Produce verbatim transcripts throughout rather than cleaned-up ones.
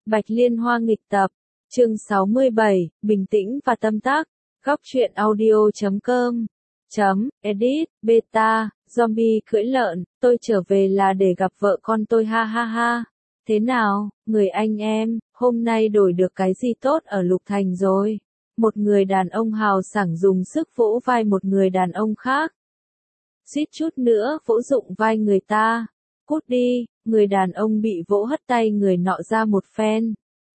Bạch Liên Hoa nghịch tập, chương sáu mươi bảy, bình tĩnh và tâm tác, góc truyện audio chấm com, chấm, edit, beta, zombie cưỡi lợn, tôi trở về là để gặp vợ con tôi ha ha ha. Thế nào, người anh em, hôm nay đổi được cái gì tốt ở Lục Thành rồi? Một người đàn ông hào sảng dùng sức vỗ vai một người đàn ông khác. Suýt chút nữa vỗ dụng vai người ta. Cút đi, người đàn ông bị vỗ hất tay người nọ ra một phen.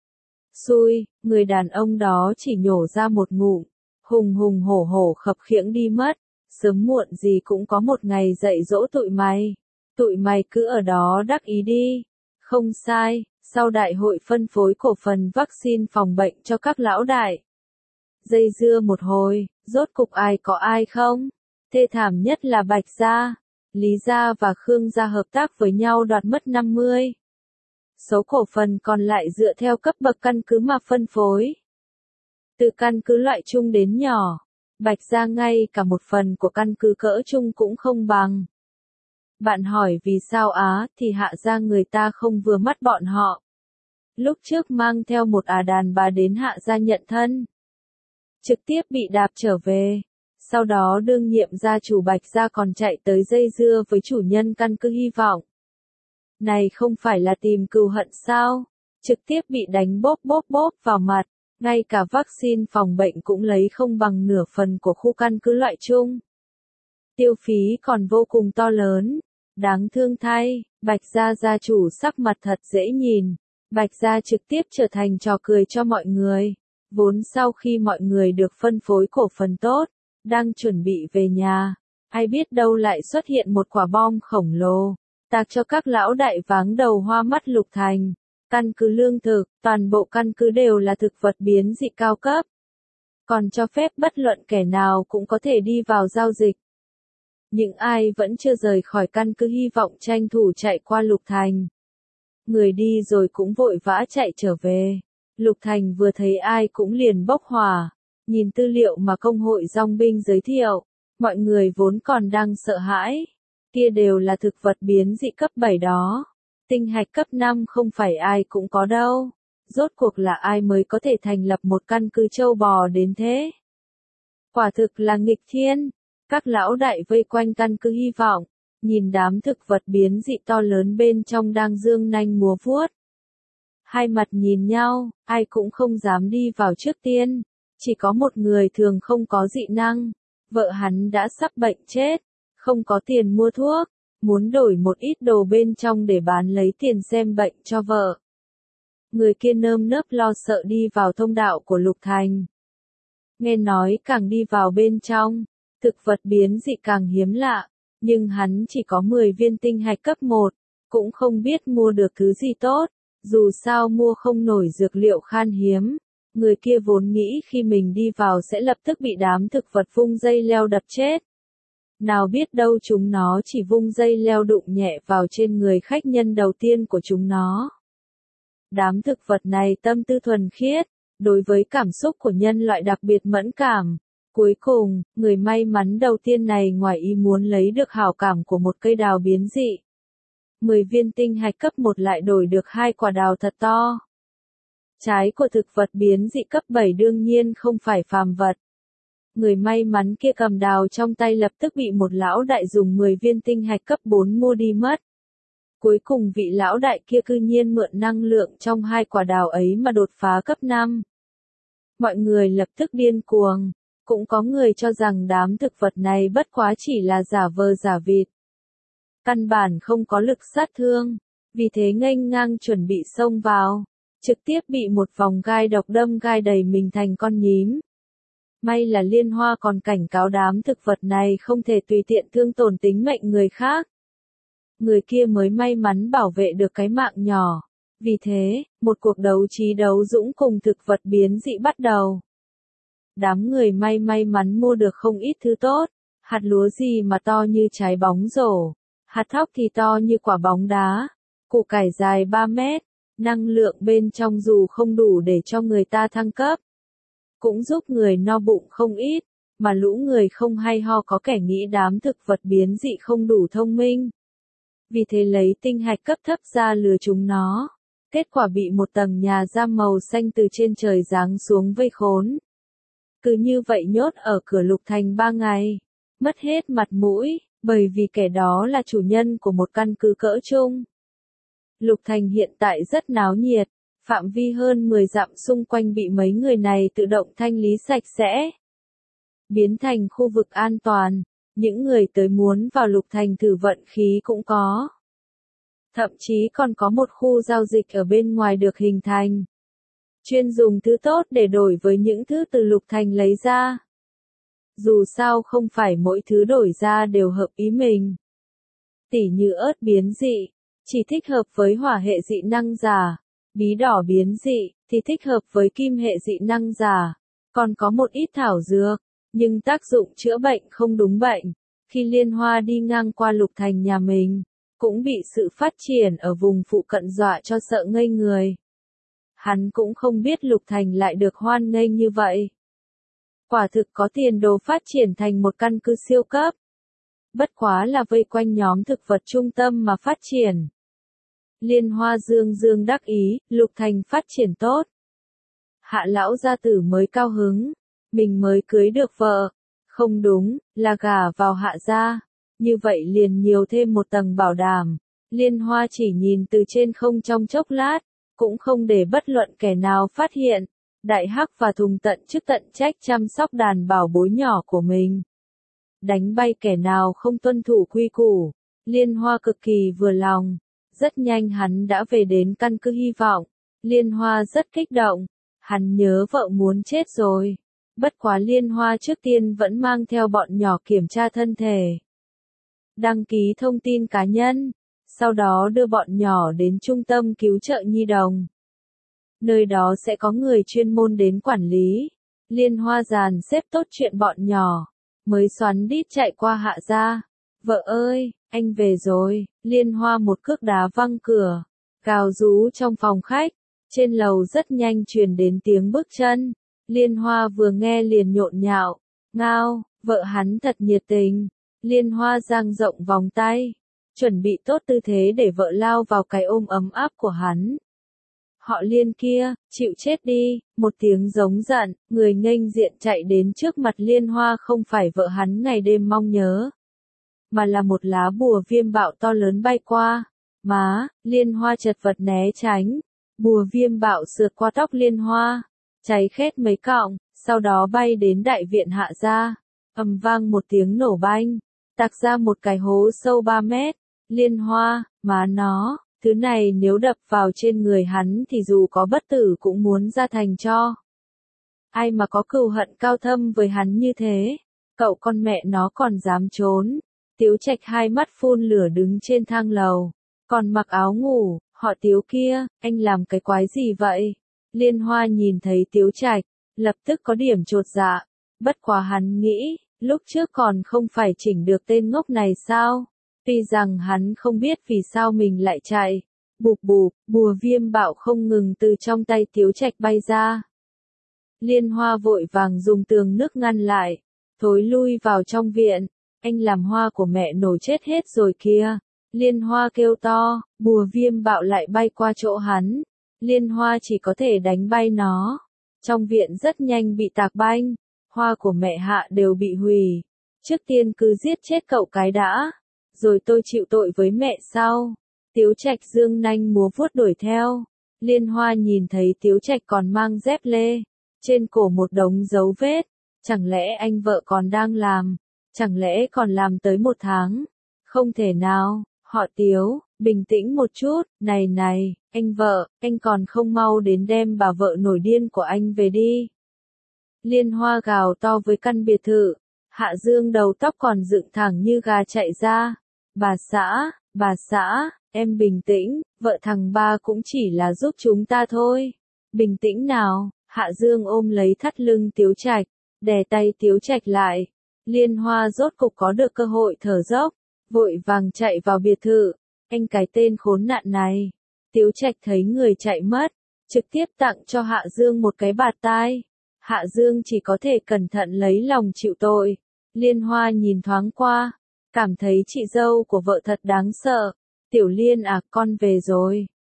Xui, người đàn ông đó chỉ nhổ ra một ngụm, hùng hùng hổ hổ khập khiễng đi mất. Sớm muộn gì cũng có một ngày dạy dỗ tụi mày. Tụi mày cứ ở đó đắc ý đi. Không sai, sau đại hội phân phối cổ phần vaccine phòng bệnh cho các lão đại. Dây dưa một hồi, rốt cục ai có ai không? Thê thảm nhất là Bạch Gia. Lý Gia và Khương Gia hợp tác với nhau đoạt mất năm mươi. Số cổ phần còn lại dựa theo cấp bậc căn cứ mà phân phối. Từ căn cứ loại trung đến nhỏ, Bạch Gia ngay cả một phần của căn cứ cỡ trung cũng không bằng. Bạn hỏi vì sao á thì Hạ Gia người ta không vừa mắt bọn họ. Lúc trước mang theo một ả đàn bà đến Hạ Gia nhận thân. Trực tiếp bị đạp trở về. Sau đó đương nhiệm gia chủ Bạch Gia còn chạy tới dây dưa với chủ nhân căn cứ Hy Vọng. Này không phải là tìm cừu hận sao? Trực tiếp bị đánh bóp bóp bóp vào mặt. Ngay cả vaccine phòng bệnh cũng lấy không bằng nửa phần của khu căn cứ loại chung. Tiêu phí còn vô cùng to lớn. Đáng thương thay, Bạch Gia gia chủ sắc mặt thật dễ nhìn. Bạch Gia trực tiếp trở thành trò cười cho mọi người. Vốn sau khi mọi người được phân phối cổ phần tốt, đang chuẩn bị về nhà, ai biết đâu lại xuất hiện một quả bom khổng lồ, tạc cho các lão đại váng đầu hoa mắt Lục Thành. Căn cứ lương thực, toàn bộ căn cứ đều là thực vật biến dị cao cấp. Còn cho phép bất luận kẻ nào cũng có thể đi vào giao dịch. Những ai vẫn chưa rời khỏi căn cứ Hy Vọng tranh thủ chạy qua Lục Thành. Người đi rồi cũng vội vã chạy trở về. Lục Thành vừa thấy ai cũng liền bốc hỏa. Nhìn tư liệu mà công hội dòng binh giới thiệu, mọi người vốn còn đang sợ hãi. Kia đều là thực vật biến dị cấp bảy đó. Tinh hạch cấp năm không phải ai cũng có đâu. Rốt cuộc là ai mới có thể thành lập một căn cứ châu bò đến thế? Quả thực là nghịch thiên. Các lão đại vây quanh căn cứ Hy Vọng, nhìn đám thực vật biến dị to lớn bên trong đang dương nanh múa vuốt. Hai mặt nhìn nhau, ai cũng không dám đi vào trước tiên. Chỉ có một người thường không có dị năng. Vợ hắn đã sắp bệnh chết, không có tiền mua thuốc, muốn đổi một ít đồ bên trong để bán lấy tiền xem bệnh cho vợ. Người kia nơm nớp lo sợ đi vào thông đạo của Lục Thành. Nghe nói càng đi vào bên trong, thực vật biến dị càng hiếm lạ, nhưng hắn chỉ có mười viên tinh hạch cấp một, cũng không biết mua được thứ gì tốt, dù sao mua không nổi dược liệu khan hiếm. Người kia vốn nghĩ khi mình đi vào sẽ lập tức bị đám thực vật vung dây leo đập chết. Nào biết đâu chúng nó chỉ vung dây leo đụng nhẹ vào trên người khách nhân đầu tiên của chúng nó. Đám thực vật này tâm tư thuần khiết, đối với cảm xúc của nhân loại đặc biệt mẫn cảm. Cuối cùng, người may mắn đầu tiên này ngoài ý muốn lấy được hảo cảm của một cây đào biến dị. mười viên tinh hạch cấp một lại đổi được hai quả đào thật to. Trái của thực vật biến dị cấp bảy đương nhiên không phải phàm vật. Người may mắn kia cầm đào trong tay lập tức bị một lão đại dùng mười viên tinh hạch cấp bốn mua đi mất. Cuối cùng vị lão đại kia cư nhiên mượn năng lượng trong hai quả đào ấy mà đột phá cấp năm. Mọi người lập tức điên cuồng. Cũng có người cho rằng đám thực vật này bất quá chỉ là giả vờ giả vịt. Căn bản không có lực sát thương. Vì thế nghênh ngang chuẩn bị xông vào. Trực tiếp bị một vòng gai độc đâm gai đầy mình thành con nhím. May là Liên Hoa còn cảnh cáo đám thực vật này không thể tùy tiện thương tổn tính mệnh người khác. Người kia mới may mắn bảo vệ được cái mạng nhỏ. Vì thế, một cuộc đấu trí đấu dũng cùng thực vật biến dị bắt đầu. Đám người may may mắn mua được không ít thứ tốt. Hạt lúa gì mà to như trái bóng rổ. Hạt thóc thì to như quả bóng đá. Củ cải dài ba mét. Năng lượng bên trong dù không đủ để cho người ta thăng cấp, cũng giúp người no bụng không ít, mà lũ người không hay ho có kẻ nghĩ đám thực vật biến dị không đủ thông minh. Vì thế lấy tinh hạch cấp thấp ra lừa chúng nó. Kết quả bị một tầng nhà giam màu xanh từ trên trời giáng xuống vây khốn. Cứ như vậy nhốt ở cửa Lục Thành ba ngày. Mất hết mặt mũi, bởi vì kẻ đó là chủ nhân của một căn cứ cỡ trung. Lục Thành hiện tại rất náo nhiệt, phạm vi hơn mười dặm xung quanh bị mấy người này tự động thanh lý sạch sẽ. Biến thành khu vực an toàn, những người tới muốn vào Lục Thành thử vận khí cũng có. Thậm chí còn có một khu giao dịch ở bên ngoài được hình thành. Chuyên dùng thứ tốt để đổi với những thứ từ Lục Thành lấy ra. Dù sao không phải mỗi thứ đổi ra đều hợp ý mình. Tỉ như ớt biến dị, chỉ thích hợp với hỏa hệ dị năng giả. Bí đỏ biến dị, thì thích hợp với kim hệ dị năng giả. Còn có một ít thảo dược, nhưng tác dụng chữa bệnh không đúng bệnh. Khi Liên Hoa đi ngang qua Lục Thành nhà mình, cũng bị sự phát triển ở vùng phụ cận dọa cho sợ ngây người. Hắn cũng không biết Lục Thành lại được hoan nghênh như vậy. Quả thực có tiền đồ phát triển thành một căn cứ siêu cấp. Bất quá là vây quanh nhóm thực vật trung tâm mà phát triển. Liên Hoa dương dương đắc ý, Lục Thành phát triển tốt. Hạ lão gia tử mới cao hứng, mình mới cưới được vợ. Không đúng, là gả vào Hạ gia. Như vậy liền nhiều thêm một tầng bảo đảm. Liên Hoa chỉ nhìn từ trên không trong chốc lát, cũng không để bất luận kẻ nào phát hiện. Đại Hắc và Thùng tận chức tận trách chăm sóc đàn bảo bối nhỏ của mình. Đánh bay kẻ nào không tuân thủ quy củ. Liên Hoa cực kỳ vừa lòng. Rất nhanh hắn đã về đến căn cứ hy vọng. Liên Hoa rất kích động. Hắn nhớ vợ muốn chết rồi. Bất quá Liên Hoa trước tiên vẫn mang theo bọn nhỏ kiểm tra thân thể. Đăng ký thông tin cá nhân. Sau đó đưa bọn nhỏ đến trung tâm cứu trợ nhi đồng. Nơi đó sẽ có người chuyên môn đến quản lý. Liên Hoa dàn xếp tốt chuyện bọn nhỏ. Mới xoắn đít chạy qua Hạ gia. Vợ ơi, anh về rồi. Liên Hoa một cước đá văng cửa. Gào rú trong phòng khách. Trên lầu rất nhanh truyền đến tiếng bước chân. Liên Hoa vừa nghe liền nhộn nhạo. Ngao, vợ hắn thật nhiệt tình. Liên Hoa dang rộng vòng tay. Chuẩn bị tốt tư thế để vợ lao vào cái ôm ấm áp của hắn. Họ Liên kia, chịu chết đi, một tiếng giống giận, người nghênh diện chạy đến trước mặt Liên Hoa không phải vợ hắn ngày đêm mong nhớ. Mà là một lá bùa viêm bạo to lớn bay qua. Má, Liên Hoa chật vật né tránh. Bùa viêm bạo sượt qua tóc Liên Hoa. Cháy khét mấy cọng, sau đó bay đến đại viện Hạ gia. Ầm vang một tiếng nổ banh. Tạc ra một cái hố sâu ba mét. Liên Hoa, má nó, thứ này nếu đập vào trên người hắn thì dù có bất tử cũng muốn ra thành cho. Ai mà có cừu hận cao thâm với hắn như thế? Cậu con mẹ nó còn dám trốn. Tiếu Trạch hai mắt phun lửa đứng trên thang lầu. Còn mặc áo ngủ, họ Tiếu kia, anh làm cái quái gì vậy? Liên Hoa nhìn thấy Tiếu Trạch, lập tức có điểm chột dạ. Bất quá hắn nghĩ, lúc trước còn không phải chỉnh được tên ngốc này sao? Tuy rằng hắn không biết vì sao mình lại chạy. Bụp bụp, bùa viêm bạo không ngừng từ trong tay Tiếu Trạch bay ra. Liên Hoa vội vàng dùng tường nước ngăn lại. Thối lui vào trong viện. Anh làm hoa của mẹ nổ chết hết rồi kia. Liên Hoa kêu to, bùa viêm bạo lại bay qua chỗ hắn. Liên Hoa chỉ có thể đánh bay nó. Trong viện rất nhanh bị tạc banh. Hoa của mẹ Hạ đều bị hủy. Trước tiên cứ giết chết cậu cái đã. Rồi tôi chịu tội với mẹ sau. Tiếu Trạch dương nanh múa vuốt đuổi theo. Liên Hoa nhìn thấy Tiếu Trạch còn mang dép lê. Trên cổ một đống dấu vết. Chẳng lẽ anh vợ còn đang làm? Chẳng lẽ còn làm tới một tháng? Không thể nào, họ Tiếu, bình tĩnh một chút, này này, anh vợ, anh còn không mau đến đem bà vợ nổi điên của anh về đi. Liên Hoa gào to với căn biệt thự. Hạ Dương đầu tóc còn dựng thẳng như gà chạy ra. Bà xã, bà xã, em bình tĩnh, vợ thằng ba cũng chỉ là giúp chúng ta thôi. Bình tĩnh nào, Hạ Dương ôm lấy thắt lưng Tiếu Trạch, đè tay Tiếu Trạch lại. Liên Hoa rốt cục có được cơ hội thở dốc, vội vàng chạy vào biệt thự. Anh cái tên khốn nạn này. Tiếu Trạch thấy người chạy mất, trực tiếp tặng cho Hạ Dương một cái bạt tai. Hạ Dương chỉ có thể cẩn thận lấy lòng chịu tội. Liên Hoa nhìn thoáng qua, cảm thấy chị dâu của vợ thật đáng sợ. Tiểu Liên à, con về rồi.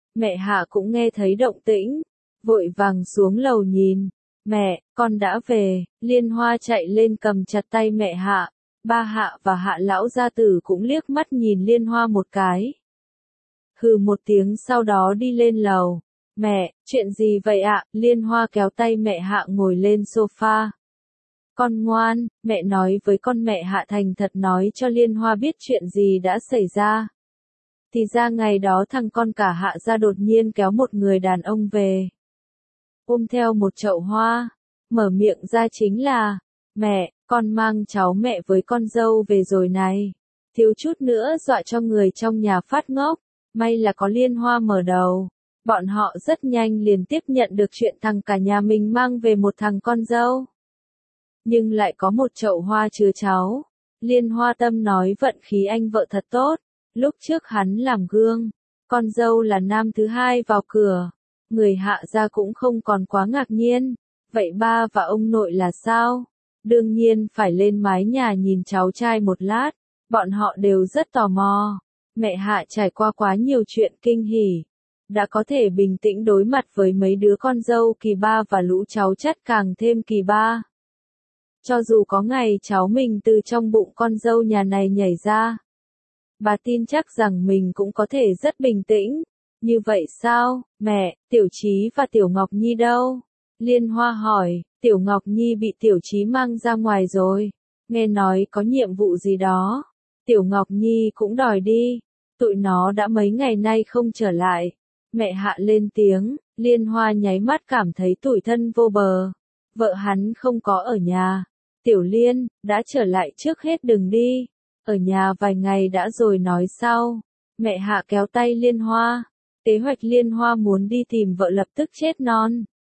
Mẹ Hạ cũng nghe thấy động tĩnh, vội vàng xuống lầu nhìn. Mẹ, con đã về. Liên Hoa chạy lên cầm chặt tay mẹ Hạ. Ba Hạ và Hạ lão gia tử cũng liếc mắt nhìn Liên Hoa một cái. Hừ một tiếng sau đó đi lên lầu. Mẹ, chuyện gì vậy ạ? Liên Hoa kéo tay mẹ Hạ ngồi lên sofa. Con ngoan, mẹ nói với con. Mẹ Hạ thành thật nói cho Liên Hoa biết chuyện gì đã xảy ra. Thì ra ngày đó thằng con cả Hạ gia đột nhiên kéo một người đàn ông về. Ôm theo một chậu hoa, mở miệng ra chính là, mẹ, con mang cháu mẹ với con dâu về rồi này. Thiếu chút nữa dọa cho người trong nhà phát ngốc, may là có Liên Hoa mở đầu. Bọn họ rất nhanh liền tiếp nhận được chuyện thằng cả nhà mình mang về một thằng con dâu. Nhưng lại có một chậu hoa chứa cháu. Liên Hoa tâm nói vận khí anh vợ thật tốt, lúc trước hắn làm gương, con dâu là nam thứ hai vào cửa. Người Hạ gia cũng không còn quá ngạc nhiên, vậy ba và ông nội là sao? Đương nhiên phải lên mái nhà nhìn cháu trai một lát, bọn họ đều rất tò mò. Mẹ Hạ trải qua quá nhiều chuyện kinh hỉ, đã có thể bình tĩnh đối mặt với mấy đứa con dâu kỳ ba và lũ cháu chắt càng thêm kỳ ba. Cho dù có ngày cháu mình từ trong bụng con dâu nhà này nhảy ra, bà tin chắc rằng mình cũng có thể rất bình tĩnh. Như vậy sao, mẹ, Tiểu Chí và Tiểu Ngọc Nhi đâu? Liên Hoa hỏi. Tiểu Ngọc Nhi bị Tiểu Chí mang ra ngoài rồi, nghe nói có nhiệm vụ gì đó. Tiểu Ngọc Nhi cũng đòi đi, tụi nó đã mấy ngày nay không trở lại. Mẹ Hạ lên tiếng. Liên Hoa nháy mắt cảm thấy tủi thân vô bờ. Vợ hắn không có ở nhà. Tiểu Liên, đã trở lại trước hết đừng đi. Ở nhà vài ngày đã rồi nói sau. Mẹ Hạ kéo tay Liên Hoa. Kế hoạch Liên Hoa muốn đi tìm vợ lập tức chết non.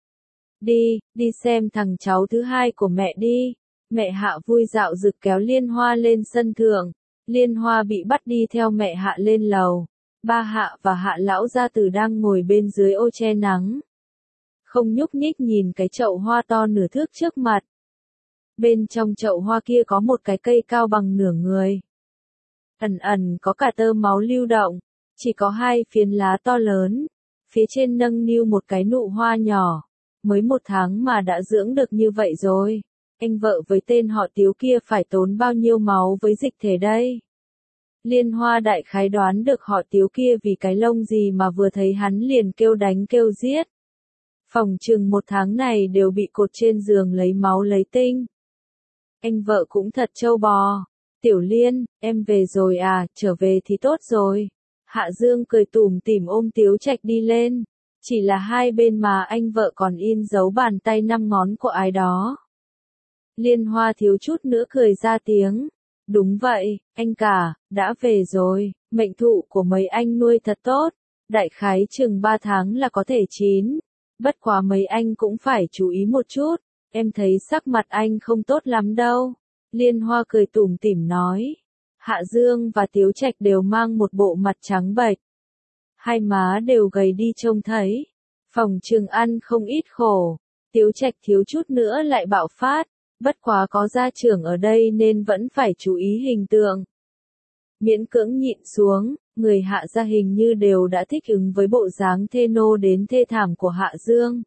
Đi, đi xem thằng cháu thứ hai của mẹ đi. Mẹ Hạ vui dạo dực kéo Liên Hoa lên sân thượng. Liên Hoa bị bắt đi theo mẹ Hạ lên lầu. Ba Hạ và Hạ lão gia tử đang ngồi bên dưới ô che nắng. Không nhúc nhích nhìn cái chậu hoa to nửa thước trước mặt. Bên trong chậu hoa kia có một cái cây cao bằng nửa người. Ẩn ẩn có cả tơ máu lưu động. Chỉ có hai phiến lá to lớn. Phía trên nâng niu một cái nụ hoa nhỏ. Mới một tháng mà đã dưỡng được như vậy rồi. Anh vợ với tên họ Tiếu kia phải tốn bao nhiêu máu với dịch thể đây? Liên Hoa đại khái đoán được họ Tiếu kia vì cái lông gì mà vừa thấy hắn liền kêu đánh kêu giết. Phòng chừng một tháng này đều bị cột trên giường lấy máu lấy tinh. Anh vợ cũng thật trâu bò. Tiểu Liên, em về rồi à, trở về thì tốt rồi. Hạ Dương cười tủm tỉm ôm Tiếu Trạch đi lên. Chỉ là hai bên mà anh vợ còn in dấu bàn tay năm ngón của ai đó. Liên Hoa thiếu chút nữa cười ra tiếng. Đúng vậy, anh cả, đã về rồi, mệnh thụ của mấy anh nuôi thật tốt. Đại khái chừng ba tháng là có thể chín. Bất quá mấy anh cũng phải chú ý một chút. Em thấy sắc mặt anh không tốt lắm đâu. Liên Hoa cười tủm tỉm nói. Hạ Dương và Tiếu Trạch đều mang một bộ mặt trắng bệch. Hai má đều gầy đi trông thấy. Phòng trường ăn không ít khổ. Tiếu Trạch thiếu chút nữa lại bạo phát. Bất quá có gia trưởng ở đây nên vẫn phải chú ý hình tượng. Miễn cưỡng nhịn xuống, người Hạ gia hình như đều đã thích ứng với bộ dáng thê nô đến thê thảm của Hạ Dương.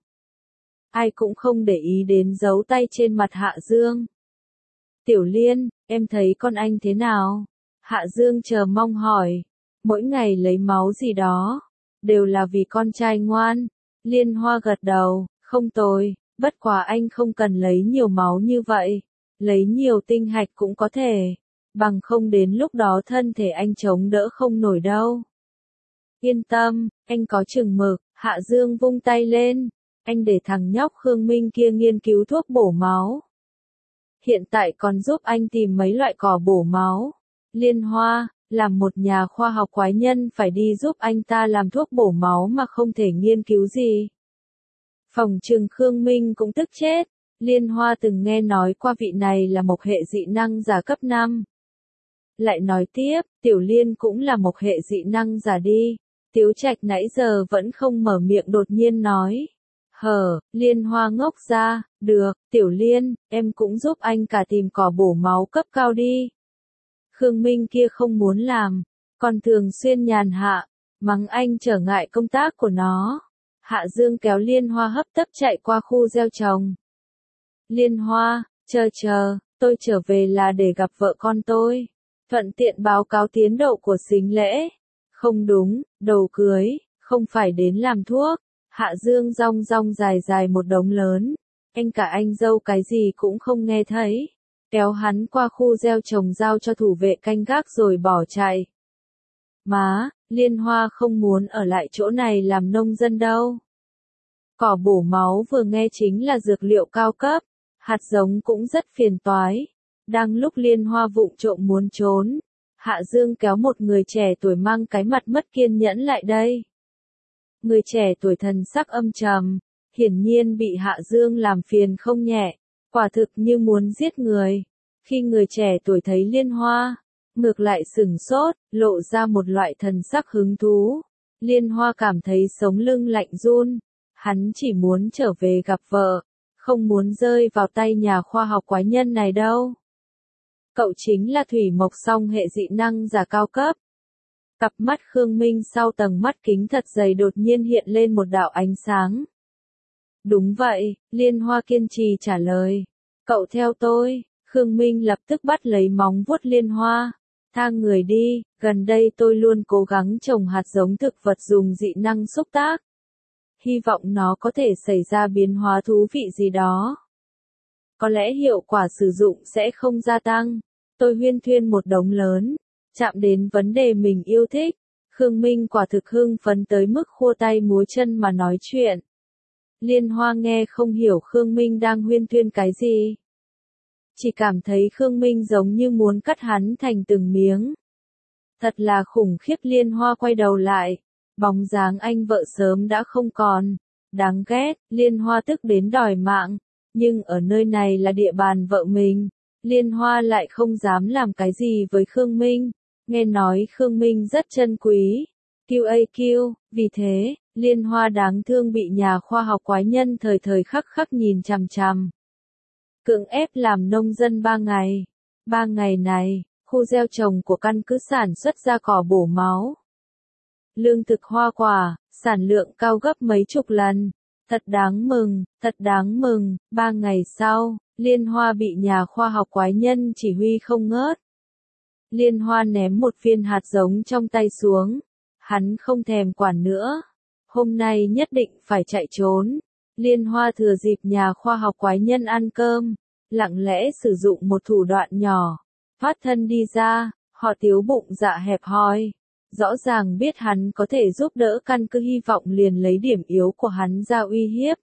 Ai cũng không để ý đến dấu tay trên mặt Hạ Dương. Tiểu Liên, em thấy con anh thế nào? Hạ Dương chờ mong hỏi. Mỗi ngày lấy máu gì đó, đều là vì con trai ngoan. Liên Hoa gật đầu, không tồi, bất quá anh không cần lấy nhiều máu như vậy. Lấy nhiều tinh hạch cũng có thể. Bằng không đến lúc đó thân thể anh chống đỡ không nổi đâu. Yên tâm, anh có chừng mực. Hạ Dương vung tay lên. Anh để thằng nhóc Khương Minh kia nghiên cứu thuốc bổ máu. Hiện tại còn giúp anh tìm mấy loại cỏ bổ máu. Liên Hoa, làm một nhà khoa học quái nhân phải đi giúp anh ta làm thuốc bổ máu mà không thể nghiên cứu gì. Phòng trừng Khương Minh cũng tức chết. Liên Hoa từng nghe nói qua vị này là một hệ dị năng giả cấp năm. Lại nói tiếp, Tiểu Liên cũng là một hệ dị năng giả đi. Tiếu Trạch nãy giờ vẫn không mở miệng đột nhiên nói. Hờ, Liên Hoa ngốc ra, được, Tiểu Liên, em cũng giúp anh cả tìm cỏ bổ máu cấp cao đi. Khương Minh kia không muốn làm, còn thường xuyên nhàn hạ, mắng anh trở ngại công tác của nó. Hạ Dương kéo Liên Hoa hấp tấp chạy qua khu gieo trồng. Liên Hoa, chờ chờ, tôi trở về là để gặp vợ con tôi. Thuận tiện báo cáo tiến độ của sính lễ. Không đúng, đầu cưới, không phải đến làm thuốc. Hạ Dương rong rong dài dài một đống lớn. Anh cả anh dâu cái gì cũng không nghe thấy. Kéo hắn qua khu gieo trồng giao cho thủ vệ canh gác rồi bỏ chạy. Má, Liên Hoa không muốn ở lại chỗ này làm nông dân đâu. Cỏ bổ máu vừa nghe chính là dược liệu cao cấp. Hạt giống cũng rất phiền toái. Đang lúc Liên Hoa vụng trộm muốn trốn, Hạ Dương kéo một người trẻ tuổi mang cái mặt mất kiên nhẫn lại đây. Người trẻ tuổi thần sắc âm trầm, hiển nhiên bị Hạ Dương làm phiền không nhẹ, quả thực như muốn giết người. Khi người trẻ tuổi thấy Liên Hoa, ngược lại sửng sốt, lộ ra một loại thần sắc hứng thú. Liên Hoa cảm thấy sống lưng lạnh run, hắn chỉ muốn trở về gặp vợ, không muốn rơi vào tay nhà khoa học quái nhân này đâu. Cậu chính là thủy mộc song hệ dị năng giả cao cấp. Cặp mắt Khương Minh sau tầng mắt kính thật dày đột nhiên hiện lên một đạo ánh sáng. Đúng vậy, Liên Hoa kiên trì trả lời. Cậu theo tôi. Khương Minh lập tức bắt lấy móng vuốt Liên Hoa. Thang người đi, gần đây tôi luôn cố gắng trồng hạt giống thực vật dùng dị năng xúc tác. Hy vọng nó có thể xảy ra biến hóa thú vị gì đó. Có lẽ hiệu quả sử dụng sẽ không gia tăng. Tôi huyên thuyên một đống lớn, chạm đến vấn đề mình yêu thích. Khương Minh quả thực hưng phấn tới mức khua tay múa chân mà nói chuyện. Liên Hoa nghe không hiểu Khương Minh đang huyên thuyên cái gì. Chỉ cảm thấy Khương Minh giống như muốn cắt hắn thành từng miếng. Thật là khủng khiếp. Liên Hoa quay đầu lại. Bóng dáng anh vợ sớm đã không còn. Đáng ghét, Liên Hoa tức đến đòi mạng. Nhưng ở nơi này là địa bàn vợ mình. Liên Hoa lại không dám làm cái gì với Khương Minh. Nghe nói Khương Minh rất chân quý. quy a quy, vì thế, Liên Hoa đáng thương bị nhà khoa học quái nhân thời thời khắc khắc nhìn chằm chằm. Cưỡng ép làm nông dân ba ngày. Ba ngày này, khu gieo trồng của căn cứ sản xuất ra cỏ bổ máu. Lương thực hoa quả, sản lượng cao gấp mấy chục lần. Thật đáng mừng, thật đáng mừng. Ba ngày sau, Liên Hoa bị nhà khoa học quái nhân chỉ huy không ngớt. Liên Hoa ném một viên hạt giống trong tay xuống. Hắn không thèm quản nữa. Hôm nay nhất định phải chạy trốn. Liên Hoa thừa dịp nhà khoa học quái nhân ăn cơm, lặng lẽ sử dụng một thủ đoạn nhỏ, thoát thân đi ra. Họ Tiếu bụng dạ hẹp hòi, rõ ràng biết hắn có thể giúp đỡ căn cứ hy vọng liền lấy điểm yếu của hắn ra uy hiếp.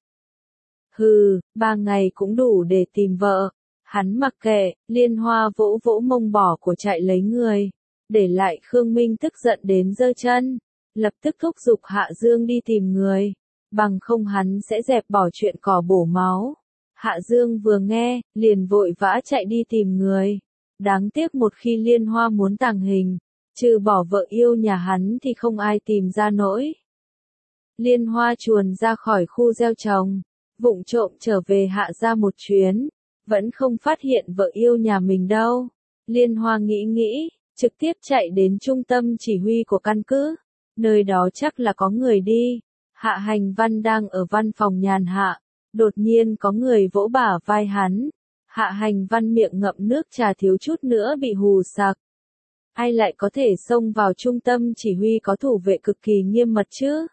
Hừ, ba ngày cũng đủ để tìm vợ. Hắn mặc kệ. Liên Hoa vỗ vỗ mông bỏ của chạy lấy người, để lại Khương Minh tức giận đến giơ chân, lập tức thúc giục Hạ Dương đi tìm người, bằng không hắn sẽ dẹp bỏ chuyện cỏ bổ máu. Hạ Dương vừa nghe, liền vội vã chạy đi tìm người. Đáng tiếc một khi Liên Hoa muốn tàng hình, trừ bỏ vợ yêu nhà hắn thì không ai tìm ra nổi. Liên Hoa chuồn ra khỏi khu gieo trồng, vụng trộm trở về Hạ gia một chuyến, vẫn không phát hiện vợ yêu nhà mình đâu. Liên Hoa nghĩ nghĩ, trực tiếp chạy đến trung tâm chỉ huy của căn cứ, nơi đó chắc là có người đi. Hạ Hành Văn đang ở văn phòng nhàn hạ, đột nhiên có người vỗ bả vai hắn. Hạ Hành Văn miệng ngậm nước trà thiếu chút nữa bị hù sặc. Ai lại có thể xông vào trung tâm chỉ huy có thủ vệ cực kỳ nghiêm mật chứ?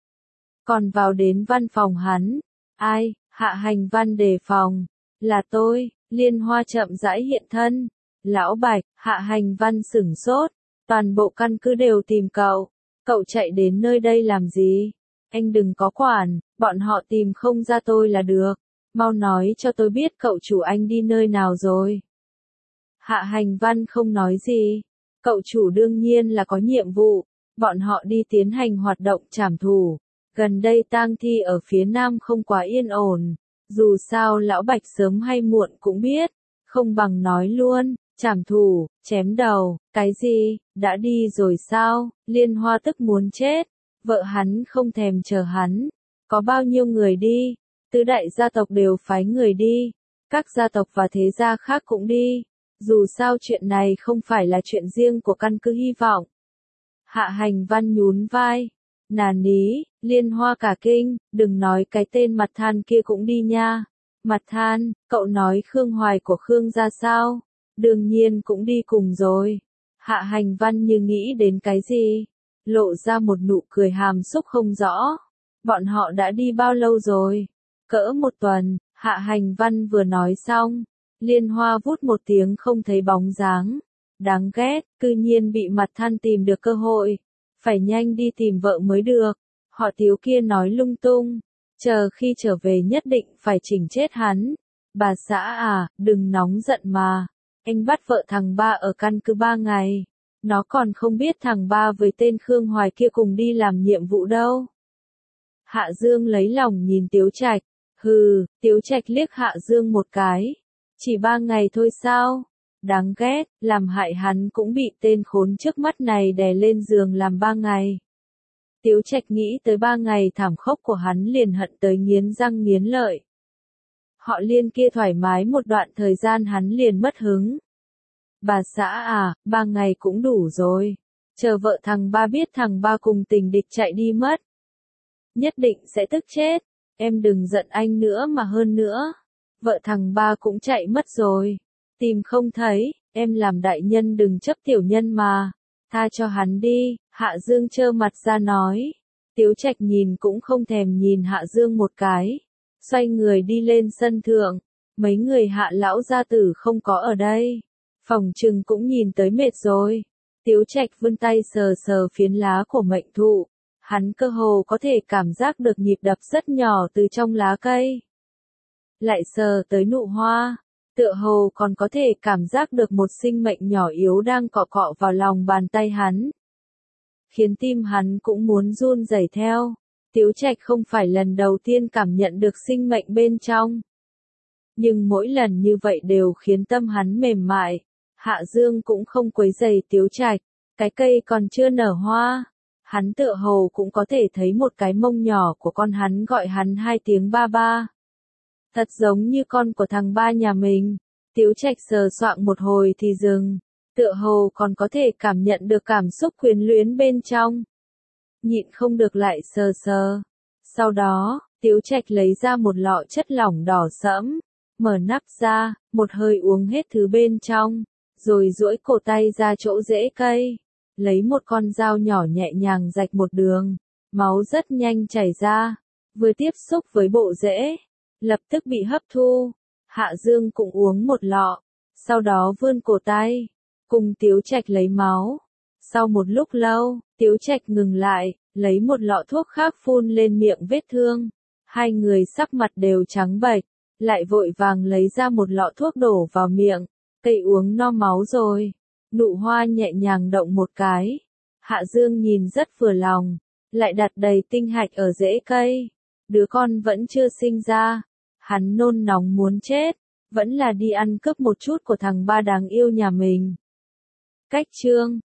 Còn vào đến văn phòng hắn. Ai? Hạ Hành Văn đề phòng. Là tôi. Liên Hoa chậm rãi hiện thân. Lão Bạch. Hạ Hành Văn sửng sốt. Toàn bộ căn cứ đều tìm cậu. Cậu chạy đến nơi đây làm gì? Anh đừng có quản, bọn họ tìm không ra tôi là được. Mau nói cho tôi biết cậu chủ anh đi nơi nào rồi. Hạ Hành Văn không nói gì. Cậu chủ đương nhiên là có nhiệm vụ. Bọn họ đi tiến hành hoạt động trảm thù. Gần đây tang thi ở phía nam không quá yên ổn. Dù sao lão Bạch sớm hay muộn cũng biết. Không bằng nói luôn. Trảm thù, chém đầu, cái gì, đã đi rồi sao? Liên Hoa tức muốn chết. Vợ hắn không thèm chờ hắn. Có bao nhiêu người đi? Tứ đại gia tộc đều phái người đi. Các gia tộc và thế gia khác cũng đi. Dù sao chuyện này không phải là chuyện riêng của căn cứ hy vọng. Hạ Hành Văn nhún vai. Nà ní, Liên Hoa cả kinh, đừng nói cái tên Mặt Than kia cũng đi nha. Mặt Than, cậu nói Khương Hoài của Khương gia sao? Đương nhiên cũng đi cùng rồi. Hạ Hành Văn như nghĩ đến cái gì? Lộ ra một nụ cười hàm xúc không rõ. Bọn họ đã đi bao lâu rồi? Cỡ một tuần, Hạ Hành Văn vừa nói xong. Liên Hoa vút một tiếng không thấy bóng dáng. Đáng ghét, cư nhiên bị Mặt Than tìm được cơ hội. Phải nhanh đi tìm vợ mới được. Họ Tiếu kia nói lung tung. Chờ khi trở về nhất định phải chỉnh chết hắn. Bà xã à, đừng nóng giận mà. Anh bắt vợ thằng ba ở căn cứ ba ngày. Nó còn không biết thằng ba với tên Khương Hoài kia cùng đi làm nhiệm vụ đâu. Hạ Dương lấy lòng nhìn Tiếu Trạch. Hừ, Tiếu Trạch liếc Hạ Dương một cái. Chỉ ba ngày thôi sao? Đáng ghét, làm hại hắn cũng bị tên khốn trước mắt này đè lên giường làm ba ngày. Tiếu Trạch nghĩ tới ba ngày thảm khốc của hắn liền hận tới nghiến răng nghiến lợi. Họ Liên kia thoải mái một đoạn thời gian hắn liền mất hứng. Bà xã à, ba ngày cũng đủ rồi. Chờ vợ thằng ba biết thằng ba cùng tình địch chạy đi mất. Nhất định sẽ tức chết. Em đừng giận anh nữa mà hơn nữa. Vợ thằng ba cũng chạy mất rồi. Tìm không thấy, em làm đại nhân đừng chấp tiểu nhân mà. Tha cho hắn đi, Hạ Dương trơ mặt ra nói. Tiếu Trạch nhìn cũng không thèm nhìn Hạ Dương một cái. Xoay người đi lên sân thượng. Mấy người Hạ lão gia tử không có ở đây. Phòng trừng cũng nhìn tới mệt rồi. Tiếu Trạch vươn tay sờ sờ phiến lá của mệnh thụ. Hắn cơ hồ có thể cảm giác được nhịp đập rất nhỏ từ trong lá cây. Lại sờ tới nụ hoa. Tựa hồ còn có thể cảm giác được một sinh mệnh nhỏ yếu đang cọ cọ vào lòng bàn tay hắn. Khiến tim hắn cũng muốn run rẩy theo. Tiếu Trạch không phải lần đầu tiên cảm nhận được sinh mệnh bên trong. Nhưng mỗi lần như vậy đều khiến tâm hắn mềm mại. Hạ Dương cũng không quấy rầy Tiếu Trạch. Cái cây còn chưa nở hoa. Hắn tựa hồ cũng có thể thấy một cái mông nhỏ của con hắn gọi hắn hai tiếng ba ba. Thật giống như con của thằng ba nhà mình. Tiếu Trạch sờ soạng một hồi thì dừng. Tựa hồ còn có thể cảm nhận được cảm xúc quyến luyến bên trong. Nhịn không được lại sờ sờ. Sau đó, Tiếu Trạch lấy ra một lọ chất lỏng đỏ sẫm. Mở nắp ra, một hơi uống hết thứ bên trong. Rồi duỗi cổ tay ra chỗ rễ cây. Lấy một con dao nhỏ nhẹ nhàng rạch một đường. Máu rất nhanh chảy ra. Vừa tiếp xúc với bộ rễ. Lập tức bị hấp thu. Hạ Dương cũng uống một lọ. Sau đó vươn cổ tay. Cùng Tiếu Trạch lấy máu. Sau một lúc lâu, Tiếu Trạch ngừng lại. Lấy một lọ thuốc khác phun lên miệng vết thương. Hai người sắc mặt đều trắng bệch. Lại vội vàng lấy ra một lọ thuốc đổ vào miệng. Cây uống no máu rồi. Nụ hoa nhẹ nhàng động một cái. Hạ Dương nhìn rất vừa lòng. Lại đặt đầy tinh hạch ở rễ cây. Đứa con vẫn chưa sinh ra. Hắn nôn nóng muốn chết. Vẫn là đi ăn cướp một chút của thằng ba đáng yêu nhà mình. Cách chương